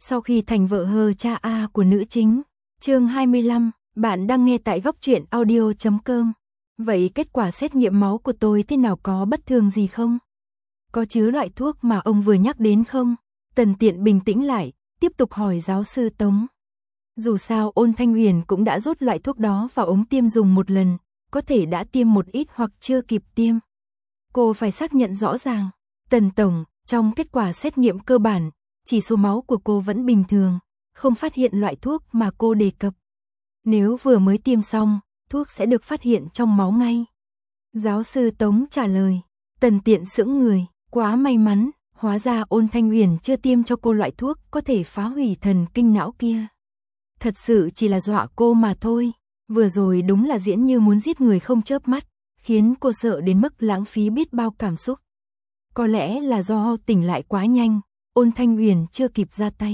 Sau khi thành vợ hờ cha A của nữ chính. Chương 25, bạn đang nghe tại góc truyện audio.com. Vậy kết quả xét nghiệm máu của tôi thế nào, có bất thường gì không? Có chứa loại thuốc mà ông vừa nhắc đến không? Tần Tiện bình tĩnh lại, tiếp tục hỏi giáo sư Tống. Dù sao Ôn Thanh Huyền cũng đã rút loại thuốc đó vào ống tiêm dùng một lần, có thể đã tiêm một ít hoặc chưa kịp tiêm. Cô phải xác nhận rõ ràng. Tần Tổng, trong kết quả xét nghiệm cơ bản, chỉ số máu của cô vẫn bình thường, không phát hiện loại thuốc mà cô đề cập. Nếu vừa mới tiêm xong, thuốc sẽ được phát hiện trong máu ngay. Giáo sư Tống trả lời. Tần Tiện sững người, quá may mắn, hóa ra Ôn Thanh Huyền chưa tiêm cho cô loại thuốc có thể phá hủy thần kinh não kia. Thật sự chỉ là dọa cô mà thôi, vừa rồi đúng là diễn như muốn giết người không chớp mắt, khiến cô sợ đến mức lãng phí biết bao cảm xúc. Có lẽ là do tỉnh lại quá nhanh, Ôn Thanh Huyền chưa kịp ra tay.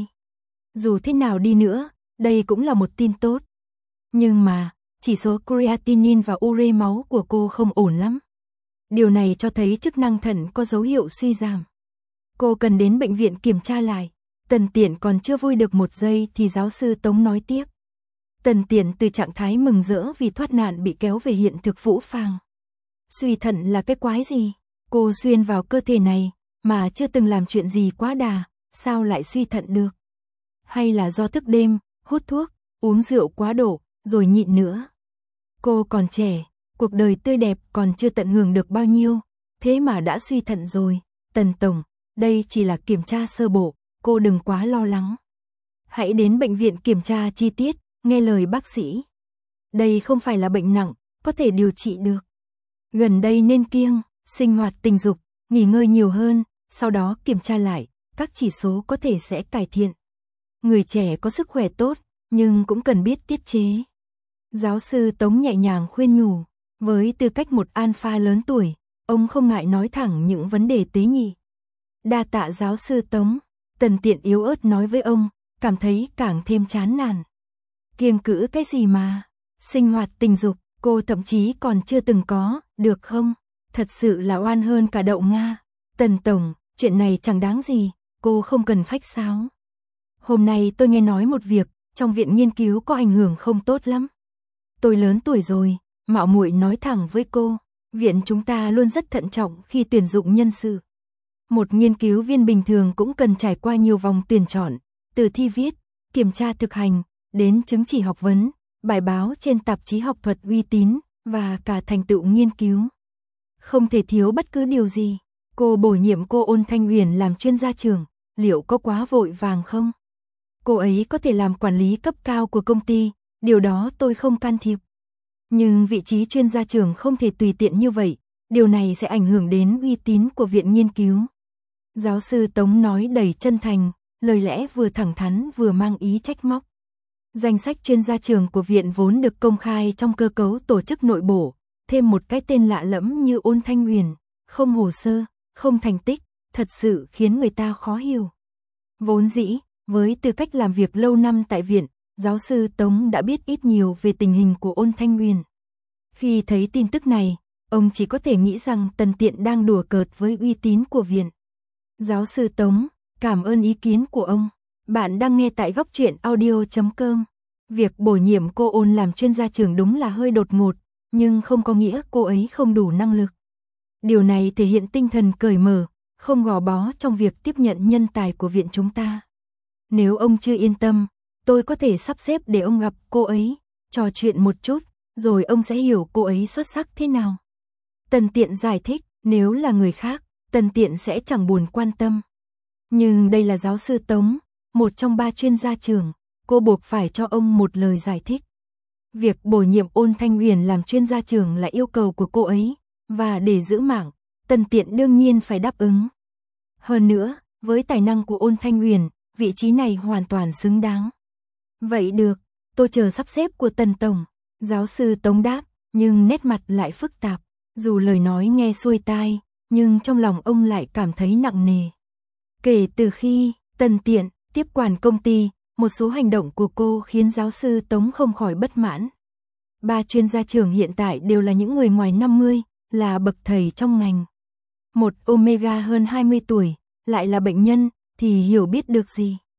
Dù thế nào đi nữa, đây cũng là một tin tốt. Nhưng mà, chỉ số creatinine và ure máu của cô không ổn lắm. Điều này cho thấy chức năng thận có dấu hiệu suy giảm. Cô cần đến bệnh viện kiểm tra lại. Tần Tiện còn chưa vui được một giây thì giáo sư Tống nói tiếp. Tần Tiện từ trạng thái mừng rỡ vì thoát nạn bị kéo về hiện thực phũ phàng. Suy thận là cái quái gì? Cô xuyên vào cơ thể này mà chưa từng làm chuyện gì quá đà, sao lại suy thận được? Hay là do thức đêm, hút thuốc, uống rượu quá độ, rồi nhịn nữa? Cô còn trẻ, cuộc đời tươi đẹp còn chưa tận hưởng được bao nhiêu, thế mà đã suy thận rồi. Tần Tổng, đây chỉ là kiểm tra sơ bộ, cô đừng quá lo lắng. Hãy đến bệnh viện kiểm tra chi tiết, nghe lời bác sĩ. Đây không phải là bệnh nặng, có thể điều trị được. Gần đây nên kiêng sinh hoạt tình dục, nghỉ ngơi nhiều hơn, sau đó kiểm tra lại, các chỉ số có thể sẽ cải thiện. Người trẻ có sức khỏe tốt, nhưng cũng cần biết tiết chế. Giáo sư Tống nhẹ nhàng khuyên nhủ, với tư cách một alpha lớn tuổi, ông không ngại nói thẳng những vấn đề tế nhị. Đa tạ giáo sư Tống, Tần Tiện yếu ớt nói với ông, cảm thấy càng thêm chán nản. Kiêng cữ cái gì mà, sinh hoạt tình dục, cô thậm chí còn chưa từng có, được không? Thật sự là oan hơn cả đậu Nga. Tần Tổng, chuyện này chẳng đáng gì, cô không cần khách sáo. Hôm nay tôi nghe nói một việc, trong viện nghiên cứu có ảnh hưởng không tốt lắm. Tôi lớn tuổi rồi, mạo muội nói thẳng với cô, viện chúng ta luôn rất thận trọng khi tuyển dụng nhân sự. Một nghiên cứu viên bình thường cũng cần trải qua nhiều vòng tuyển chọn, từ thi viết, kiểm tra thực hành, đến chứng chỉ học vấn, bài báo trên tạp chí học thuật uy tín, và cả thành tựu nghiên cứu. Không thể thiếu bất cứ điều gì. Cô bổ nhiệm cô Ôn Thanh Huyền làm chuyên gia trưởng, liệu có quá vội vàng không? Cô ấy có thể làm quản lý cấp cao của công ty, điều đó tôi không can thiệp. Nhưng vị trí chuyên gia trưởng không thể tùy tiện như vậy, điều này sẽ ảnh hưởng đến uy tín của viện nghiên cứu. Giáo sư Tống nói đầy chân thành, lời lẽ vừa thẳng thắn vừa mang ý trách móc. Danh sách chuyên gia trưởng của viện vốn được công khai trong cơ cấu tổ chức nội bộ, thêm một cái tên lạ lẫm như Ôn Thanh Huyền, không hồ sơ, không thành tích, thật sự khiến người ta khó hiểu. Vốn dĩ, với tư cách làm việc lâu năm tại viện, giáo sư Tống đã biết ít nhiều về tình hình của Ôn Thanh Huyền. Khi thấy tin tức này, ông chỉ có thể nghĩ rằng Tần Tiện đang đùa cợt với uy tín của viện. Giáo sư Tống, cảm ơn ý kiến của ông. Bạn đang nghe tại góc truyện audio.com. Việc bổ nhiệm cô Ôn làm chuyên gia trưởng đúng là hơi đột ngột, nhưng không có nghĩa cô ấy không đủ năng lực. Điều này thể hiện tinh thần cởi mở, không gò bó trong việc tiếp nhận nhân tài của viện chúng ta. Nếu ông chưa yên tâm, tôi có thể sắp xếp để ông gặp cô ấy, trò chuyện một chút, rồi ông sẽ hiểu cô ấy xuất sắc thế nào. Tần Tiện giải thích, nếu là người khác, Tần Tiện sẽ chẳng buồn quan tâm. Nhưng đây là giáo sư Tống, một trong 3 chuyên gia trưởng, cô buộc phải cho ông một lời giải thích. Việc bổ nhiệm Ôn Thanh Huyền làm chuyên gia trưởng là yêu cầu của cô ấy, và để giữ mạng, Tần Tiện đương nhiên phải đáp ứng. Hơn nữa, với tài năng của Ôn Thanh Huyền, vị trí này hoàn toàn xứng đáng. Vậy được, tôi chờ sắp xếp của Tần Tổng. Giáo sư Tống đáp, nhưng nét mặt lại phức tạp. Dù lời nói nghe xuôi tai, nhưng trong lòng ông lại cảm thấy nặng nề. Kể từ khi Tần Tiện tiếp quản công ty, một số hành động của cô khiến giáo sư Tống không khỏi bất mãn. 3 chuyên gia trưởng hiện tại đều là những người ngoài 50, là bậc thầy trong ngành. Một Omega hơn 20 tuổi, lại là bệnh nhân, thì hiểu biết được gì.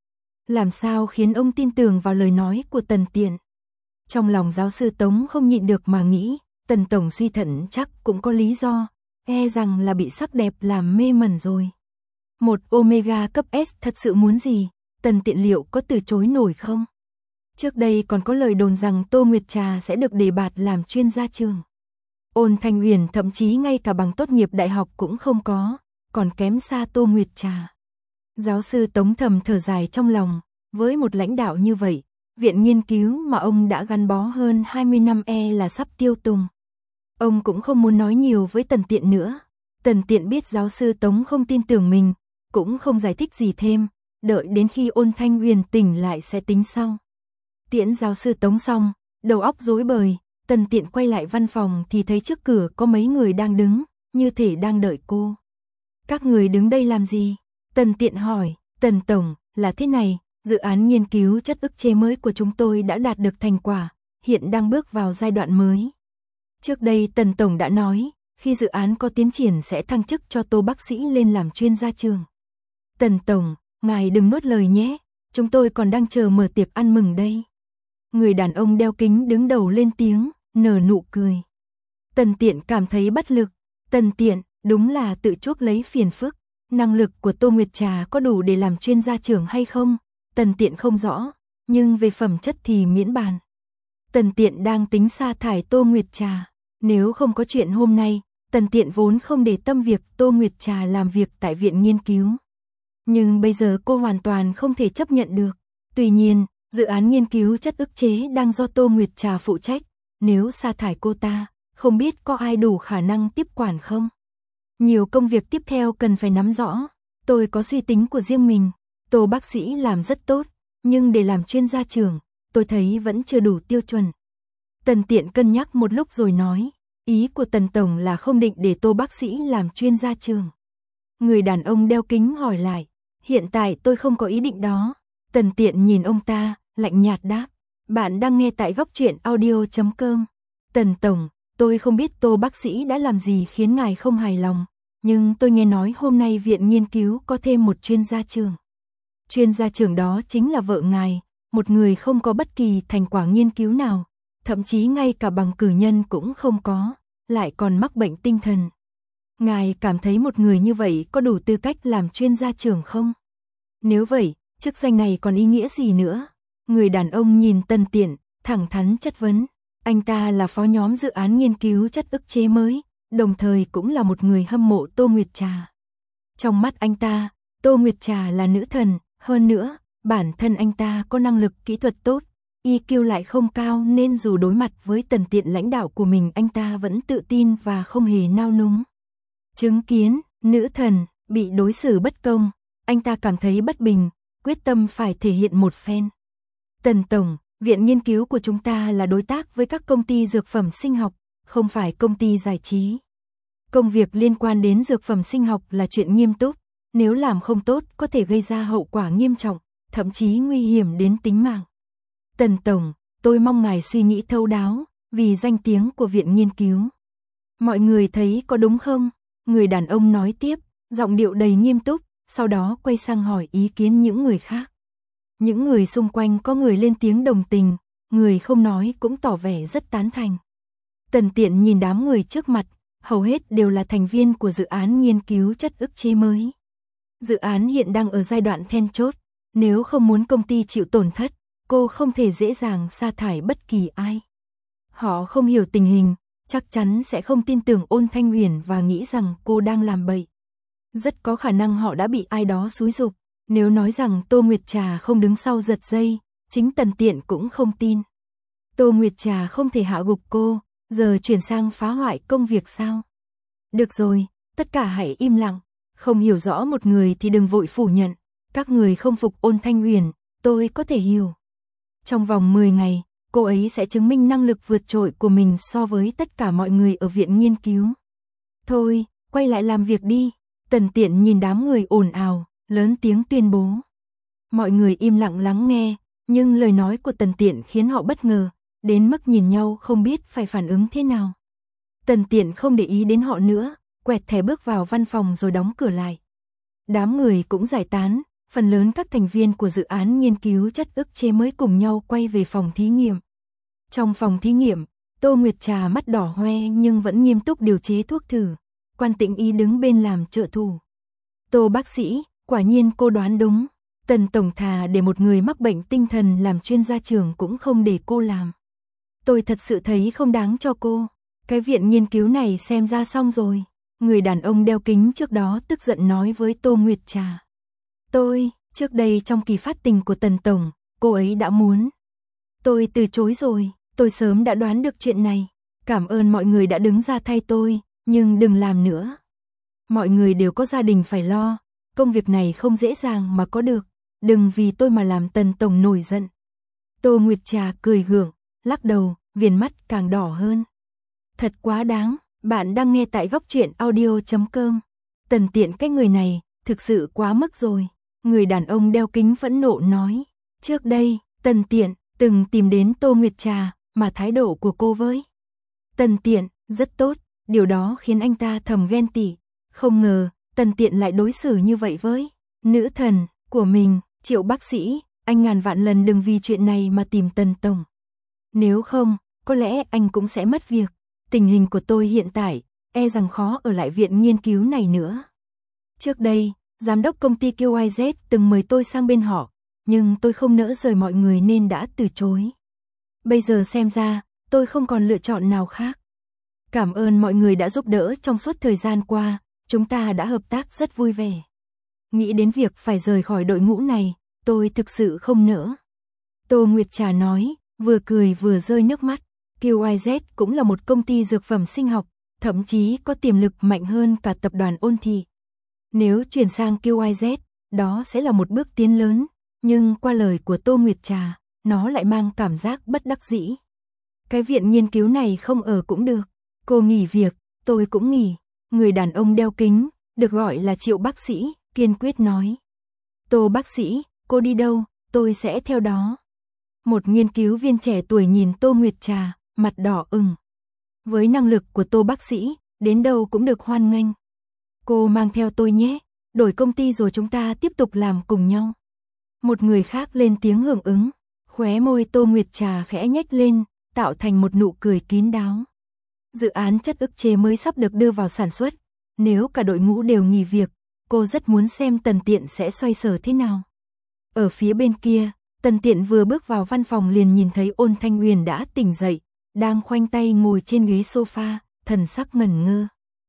làm sao khiến ông tin tưởng vào lời nói của Tần Tiện. Trong lòng giáo sư Tống không nhịn được mà nghĩ, Tần tổng suy thận chắc cũng có lý do, e rằng là bị sắc đẹp làm mê mẩn rồi. Một Omega cấp S thật sự muốn gì, Tần Tiện liệu có từ chối nổi không? Trước đây còn có lời đồn rằng Tô Nguyệt Trà sẽ được đề bạt làm chuyên gia trường. Ôn Thanh Uyển thậm chí ngay cả bằng tốt nghiệp đại học cũng không có, còn kém xa Tô Nguyệt Trà. Giáo sư Tống thầm thở dài trong lòng, với một lãnh đạo như vậy, viện nghiên cứu mà ông đã gắn bó hơn 20 năm là sắp tiêu tùng. Ông cũng không muốn nói nhiều với Tần Tiện nữa. Tần Tiện biết giáo sư Tống không tin tưởng mình, cũng không giải thích gì thêm, đợi đến khi Ôn Thanh Uyển tỉnh lại sẽ tính sau. Tiễn giáo sư Tống xong, đầu óc rối bời, Tần Tiện quay lại văn phòng thì thấy trước cửa có mấy người đang đứng, như thể đang đợi cô. Các người đứng đây làm gì? Tần Tiện hỏi. Tần tổng, là thế này, dự án nghiên cứu chất ức chế mới của chúng tôi đã đạt được thành quả, hiện đang bước vào giai đoạn mới. Trước đây Tần tổng đã nói, khi dự án có tiến triển sẽ thăng chức cho Tô bác sĩ lên làm chuyên gia trường. Tần tổng, ngài đừng nuốt lời nhé, chúng tôi còn đang chờ mở tiệc ăn mừng đây. Người đàn ông đeo kính đứng đầu lên tiếng, nở nụ cười. Tần Tiện cảm thấy bất lực. Tần Tiện, đúng là tự chuốc lấy phiền phức. Năng lực của Tô Nguyệt Trà có đủ để làm chuyên gia trưởng hay không? Tần Tiện không rõ, nhưng về phẩm chất thì miễn bàn. Tần Tiện đang tính sa thải Tô Nguyệt Trà. Nếu không có chuyện hôm nay, Tần Tiện vốn không để tâm việc Tô Nguyệt Trà làm việc tại viện nghiên cứu. Nhưng bây giờ cô hoàn toàn không thể chấp nhận được. Tuy nhiên, dự án nghiên cứu chất ức chế đang do Tô Nguyệt Trà phụ trách. Nếu sa thải cô ta, không biết có ai đủ khả năng tiếp quản không? Nhiều công việc tiếp theo cần phải nắm rõ. Tôi có suy tính của riêng mình. Tô bác sĩ làm rất tốt, nhưng để làm chuyên gia trưởng, tôi thấy vẫn chưa đủ tiêu chuẩn. Tần Tiện cân nhắc một lúc rồi nói, ý của Tần tổng là không định để Tô bác sĩ làm chuyên gia trường. Người đàn ông đeo kính hỏi lại, hiện tại tôi không có ý định đó. Tần Tiện nhìn ông ta, lạnh nhạt đáp, bạn đang nghe tại Góc Truyện Audio.com. Tần tổng, tôi không biết Tô bác sĩ đã làm gì khiến ngài không hài lòng, nhưng tôi nghe nói hôm nay viện nghiên cứu có thêm một chuyên gia trưởng. Chuyên gia trưởng đó chính là vợ ngài, một người không có bất kỳ thành quả nghiên cứu nào, thậm chí ngay cả bằng cử nhân cũng không có, lại còn mắc bệnh tinh thần. Ngài cảm thấy một người như vậy có đủ tư cách làm chuyên gia trưởng không? Nếu vậy, chức danh này còn ý nghĩa gì nữa? Người đàn ông nhìn Tần Tiện, thẳng thắn chất vấn. Anh ta là phó nhóm dự án nghiên cứu chất ức chế mới, đồng thời cũng là một người hâm mộ Tô Nguyệt Trà. Trong mắt anh ta, Tô Nguyệt Trà là nữ thần, hơn nữa, bản thân anh ta có năng lực kỹ thuật tốt, EQ lại không cao nên dù đối mặt với Tần Tiện lãnh đạo của mình anh ta vẫn tự tin và không hề nao núng. Chứng kiến, nữ thần, bị đối xử bất công, anh ta cảm thấy bất bình, quyết tâm phải thể hiện một phen. Tần tổng, viện nghiên cứu của chúng ta là đối tác với các công ty dược phẩm sinh học, không phải công ty giải trí. Công việc liên quan đến dược phẩm sinh học là chuyện nghiêm túc, nếu làm không tốt có thể gây ra hậu quả nghiêm trọng, thậm chí nguy hiểm đến tính mạng. Tần tổng, tôi mong ngài suy nghĩ thấu đáo, vì danh tiếng của viện nghiên cứu. Mọi người thấy có đúng không? Người đàn ông nói tiếp, giọng điệu đầy nghiêm túc, sau đó quay sang hỏi ý kiến những người khác. Những người xung quanh có người lên tiếng đồng tình, người không nói cũng tỏ vẻ rất tán thành. Tần Tiện nhìn đám người trước mặt, hầu hết đều là thành viên của dự án nghiên cứu chất ức chế mới. Dự án hiện đang ở giai đoạn then chốt, nếu không muốn công ty chịu tổn thất, cô không thể dễ dàng sa thải bất kỳ ai. Họ không hiểu tình hình, chắc chắn sẽ không tin tưởng Ôn Thanh Uyển và nghĩ rằng cô đang làm bậy. Rất có khả năng họ đã bị ai đó xúi giục. Nếu nói rằng Tô Nguyệt Trà không đứng sau giật dây, chính Tần Tiện cũng không tin. Tô Nguyệt Trà không thể hạ gục cô, giờ chuyển sang phá hoại công việc sao? Được rồi, tất cả hãy im lặng, không hiểu rõ một người thì đừng vội phủ nhận. Các người không phục Ôn Thanh Uyển, tôi có thể hiểu. Trong vòng 10 ngày, cô ấy sẽ chứng minh năng lực vượt trội của mình so với tất cả mọi người ở viện nghiên cứu. Thôi, quay lại làm việc đi. Tần Tiện nhìn đám người ồn ào, lớn tiếng tuyên bố. Mọi người im lặng lắng nghe, nhưng lời nói của Tần Tiện khiến họ bất ngờ, đến mức nhìn nhau không biết phải phản ứng thế nào. Tần Tiện không để ý đến họ nữa, quẹt thẻ bước vào văn phòng rồi đóng cửa lại. Đám người cũng giải tán, phần lớn các thành viên của dự án nghiên cứu chất ức chế mới cùng nhau quay về phòng thí nghiệm. Trong phòng thí nghiệm, Tô Nguyệt Trà mắt đỏ hoe nhưng vẫn nghiêm túc điều chế thuốc thử. Quan Tĩnh Y đứng bên làm trợ thủ. Tô bác sĩ, quả nhiên cô đoán đúng. Tần tổng thà để một người mắc bệnh tinh thần làm chuyên gia trưởng cũng không để cô làm. Tôi thật sự thấy không đáng cho cô. Cái viện nghiên cứu này xem ra xong rồi. Người đàn ông đeo kính trước đó tức giận nói với Tô Nguyệt Trà. Trước đây trong kỳ phát tình của Tần tổng, cô ấy đã muốn. Tôi từ chối rồi, tôi sớm đã đoán được chuyện này. Cảm ơn mọi người đã đứng ra thay tôi, nhưng đừng làm nữa. Mọi người đều có gia đình phải lo, công việc này không dễ dàng mà có được. Đừng vì tôi mà làm Tần tổng nổi giận. Tô Nguyệt Trà cười gượng, lắc đầu, viền mắt càng đỏ hơn. Thật quá đáng, bạn đang nghe tại góc truyện audio.com. Tần Tiện cái người này, thực sự quá mức rồi. Người đàn ông đeo kính phẫn nộ nói. Trước đây, Tần Tiện từng tìm đến Tô Nguyệt Trà, mà thái độ của cô với Tần Tiện rất tốt, điều đó khiến anh ta thầm ghen tị. Không ngờ, Tần Tiện lại đối xử như vậy với nữ thần của mình. Triệu bác sĩ, anh ngàn vạn lần đừng vì chuyện này mà tìm Tần tổng. Nếu không, có lẽ anh cũng sẽ mất việc. Tình hình của tôi hiện tại, e rằng khó ở lại viện nghiên cứu này nữa. Trước đây, giám đốc công ty QYZ từng mời tôi sang bên họ, nhưng tôi không nỡ rời mọi người nên đã từ chối. Bây giờ xem ra, tôi không còn lựa chọn nào khác. Cảm ơn mọi người đã giúp đỡ trong suốt thời gian qua, chúng ta đã hợp tác rất vui vẻ. Nghĩ đến việc phải rời khỏi đội ngũ này, tôi thực sự không nỡ. Tô Nguyệt Trà nói, vừa cười vừa rơi nước mắt. QYZ cũng là một công ty dược phẩm sinh học, thậm chí có tiềm lực mạnh hơn cả tập đoàn Ôn Thị. Nếu chuyển sang QYZ, đó sẽ là một bước tiến lớn, nhưng qua lời của Tô Nguyệt Trà, nó lại mang cảm giác bất đắc dĩ. Cái viện nghiên cứu này không ở cũng được, cô nghỉ việc, tôi cũng nghỉ. Người đàn ông đeo kính, được gọi là Triệu bác sĩ, kiên quyết nói. Tô bác sĩ, cô đi đâu, tôi sẽ theo đó. Một nghiên cứu viên trẻ tuổi nhìn Tô Nguyệt Trà, mặt đỏ ửng. Với năng lực của Tô bác sĩ, đến đâu cũng được hoan nghênh. Cô mang theo tôi nhé, đổi công ty rồi chúng ta tiếp tục làm cùng nhau. Một người khác lên tiếng hưởng ứng, khóe môi Tô Nguyệt Trà khẽ nhếch lên, tạo thành một nụ cười kín đáo. Dự án chất ức chế mới sắp được đưa vào sản xuất, nếu cả đội ngũ đều nghỉ việc, cô rất muốn xem Tần Tiện sẽ xoay sở thế nào. Ở phía bên kia, Tần Tiện vừa bước vào văn phòng liền nhìn thấy Ôn Thanh Uyển đã tỉnh dậy, đang khoanh tay ngồi trên ghế sofa, thần sắc ngẩn ngơ.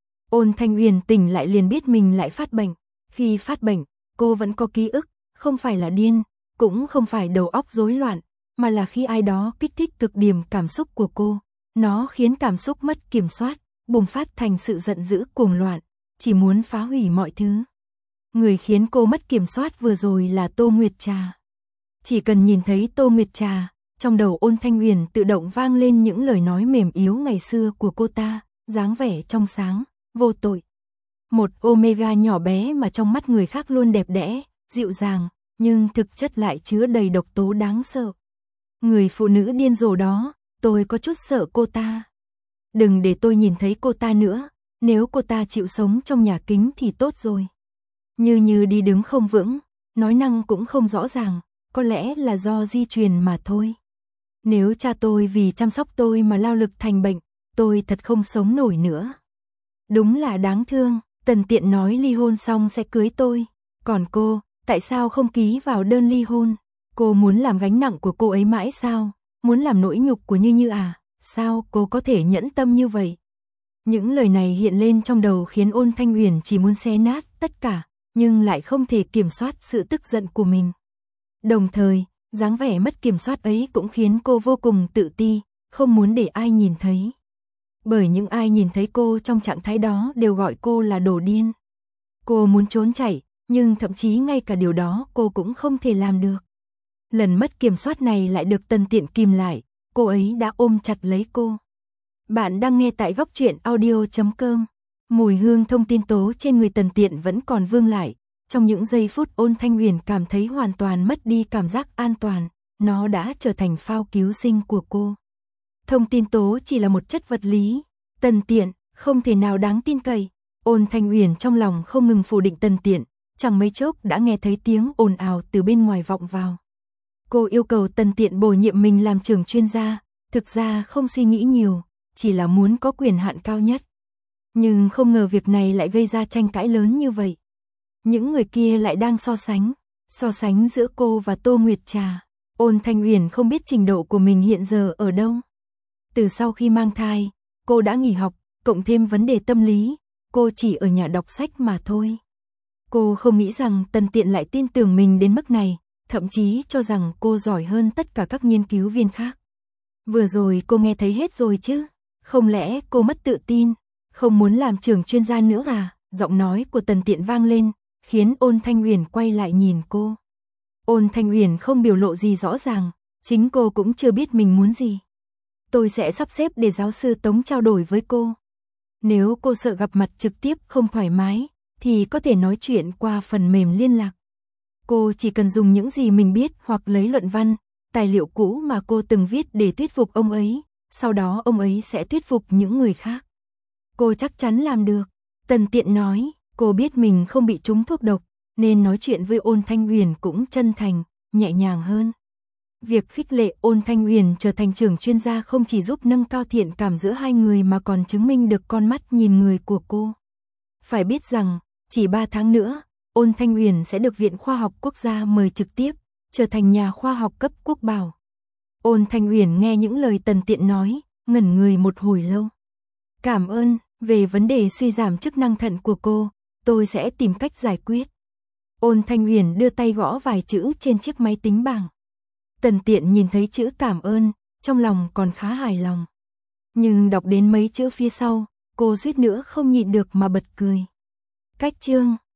Ôn Thanh Uyển tỉnh lại liền biết mình lại phát bệnh. Khi phát bệnh, cô vẫn có ký ức, không phải là điên, cũng không phải đầu óc rối loạn, mà là khi ai đó kích thích cực điểm cảm xúc của cô. Nó khiến cảm xúc mất kiểm soát, bùng phát thành sự giận dữ cuồng loạn, chỉ muốn phá hủy mọi thứ. Người khiến cô mất kiểm soát vừa rồi là Tô Nguyệt Trà. Chỉ cần nhìn thấy Tô Nguyệt Trà, trong đầu Ôn Thanh Uyển tự động vang lên những lời nói mềm yếu ngày xưa của cô ta, dáng vẻ trong sáng, vô tội. Một Omega nhỏ bé mà trong mắt người khác luôn đẹp đẽ, dịu dàng, nhưng thực chất lại chứa đầy độc tố đáng sợ. Người phụ nữ điên rồ đó, tôi có chút sợ cô ta. Đừng để tôi nhìn thấy cô ta nữa, nếu cô ta chịu sống trong nhà kính thì tốt rồi. Như đi đứng không vững, nói năng cũng không rõ ràng, có lẽ là do di truyền mà thôi. Nếu cha tôi vì chăm sóc tôi mà lao lực thành bệnh, tôi thật không sống nổi nữa. Đúng là đáng thương, Tần Tiện nói ly hôn xong sẽ cưới tôi. Còn cô, tại sao không ký vào đơn ly hôn? Cô muốn làm gánh nặng của cô ấy mãi sao? Muốn làm nỗi nhục của Như Như à? Sao cô có thể nhẫn tâm như vậy? Những lời này hiện lên trong đầu khiến Ôn Thanh Uyển chỉ muốn xé nát tất cả, nhưng lại không thể kiểm soát sự tức giận của mình. Đồng thời, dáng vẻ mất kiểm soát ấy cũng khiến cô vô cùng tự ti, không muốn để ai nhìn thấy. Bởi những ai nhìn thấy cô trong trạng thái đó đều gọi cô là đồ điên. Cô muốn trốn chạy, nhưng thậm chí ngay cả điều đó cô cũng không thể làm được. Lần mất kiểm soát này lại được Tần Tiện kìm lại, cô ấy đã ôm chặt lấy cô. Bạn đang nghe tại góc truyện audio.com. Mùi hương thông tin tố trên người Tần Tiện vẫn còn vương lại. Trong những giây phút Ôn Thanh Uyển cảm thấy hoàn toàn mất đi cảm giác an toàn, nó đã trở thành phao cứu sinh của cô. Thông tin tố chỉ là một chất vật lý, Tần Tiện không thể nào đáng tin cậy. Ôn Thanh Uyển trong lòng không ngừng phủ định Tần Tiện, chẳng mấy chốc đã nghe thấy tiếng ồn ào từ bên ngoài vọng vào. Cô yêu cầu Tần Tiện bổ nhiệm mình làm trưởng chuyên gia, thực ra không suy nghĩ nhiều, chỉ là muốn có quyền hạn cao nhất. Nhưng không ngờ việc này lại gây ra tranh cãi lớn như vậy. Những người kia lại đang so sánh giữa cô và Tô Nguyệt Trà. Ôn Thanh Uyển không biết trình độ của mình hiện giờ ở đâu. Từ sau khi mang thai, cô đã nghỉ học, cộng thêm vấn đề tâm lý, cô chỉ ở nhà đọc sách mà thôi. Cô không nghĩ rằng Tần Tiện lại tin tưởng mình đến mức này, thậm chí cho rằng cô giỏi hơn tất cả các nghiên cứu viên khác. Vừa rồi cô nghe thấy hết rồi chứ, không lẽ cô mất tự tin, không muốn làm trưởng chuyên gia nữa à? Giọng nói của Tần Tiện vang lên, khiến Ôn Thanh Uyển quay lại nhìn cô. Ôn Thanh Uyển không biểu lộ gì rõ ràng, chính cô cũng chưa biết mình muốn gì. Tôi sẽ sắp xếp để giáo sư Tống trao đổi với cô. Nếu cô sợ gặp mặt trực tiếp không thoải mái, thì có thể nói chuyện qua phần mềm liên lạc. Cô chỉ cần dùng những gì mình biết hoặc lấy luận văn, tài liệu cũ mà cô từng viết để thuyết phục ông ấy, sau đó ông ấy sẽ thuyết phục những người khác. Cô chắc chắn làm được. Tần Tiện nói, cô biết mình không bị trúng thuốc độc, nên nói chuyện với Ôn Thanh Uyển cũng chân thành, nhẹ nhàng hơn. Việc khích lệ Ôn Thanh Uyển trở thành trưởng chuyên gia không chỉ giúp nâng cao thiện cảm giữa hai người mà còn chứng minh được con mắt nhìn người của cô. Phải biết rằng, chỉ 3 tháng nữa, Ôn Thanh Uyển sẽ được Viện Khoa học Quốc gia mời trực tiếp, trở thành nhà khoa học cấp quốc bảo. Ôn Thanh Uyển nghe những lời Tần Tiện nói, ngẩn người một hồi lâu. Cảm ơn, về vấn đề suy giảm chức năng thận của cô, tôi sẽ tìm cách giải quyết. Ôn Thanh Uyển đưa tay gõ vài chữ trên chiếc máy tính bảng. Tần Tiện nhìn thấy chữ cảm ơn, trong lòng còn khá hài lòng. Nhưng đọc đến mấy chữ phía sau, cô suýt nữa không nhịn được mà bật cười. Cách chương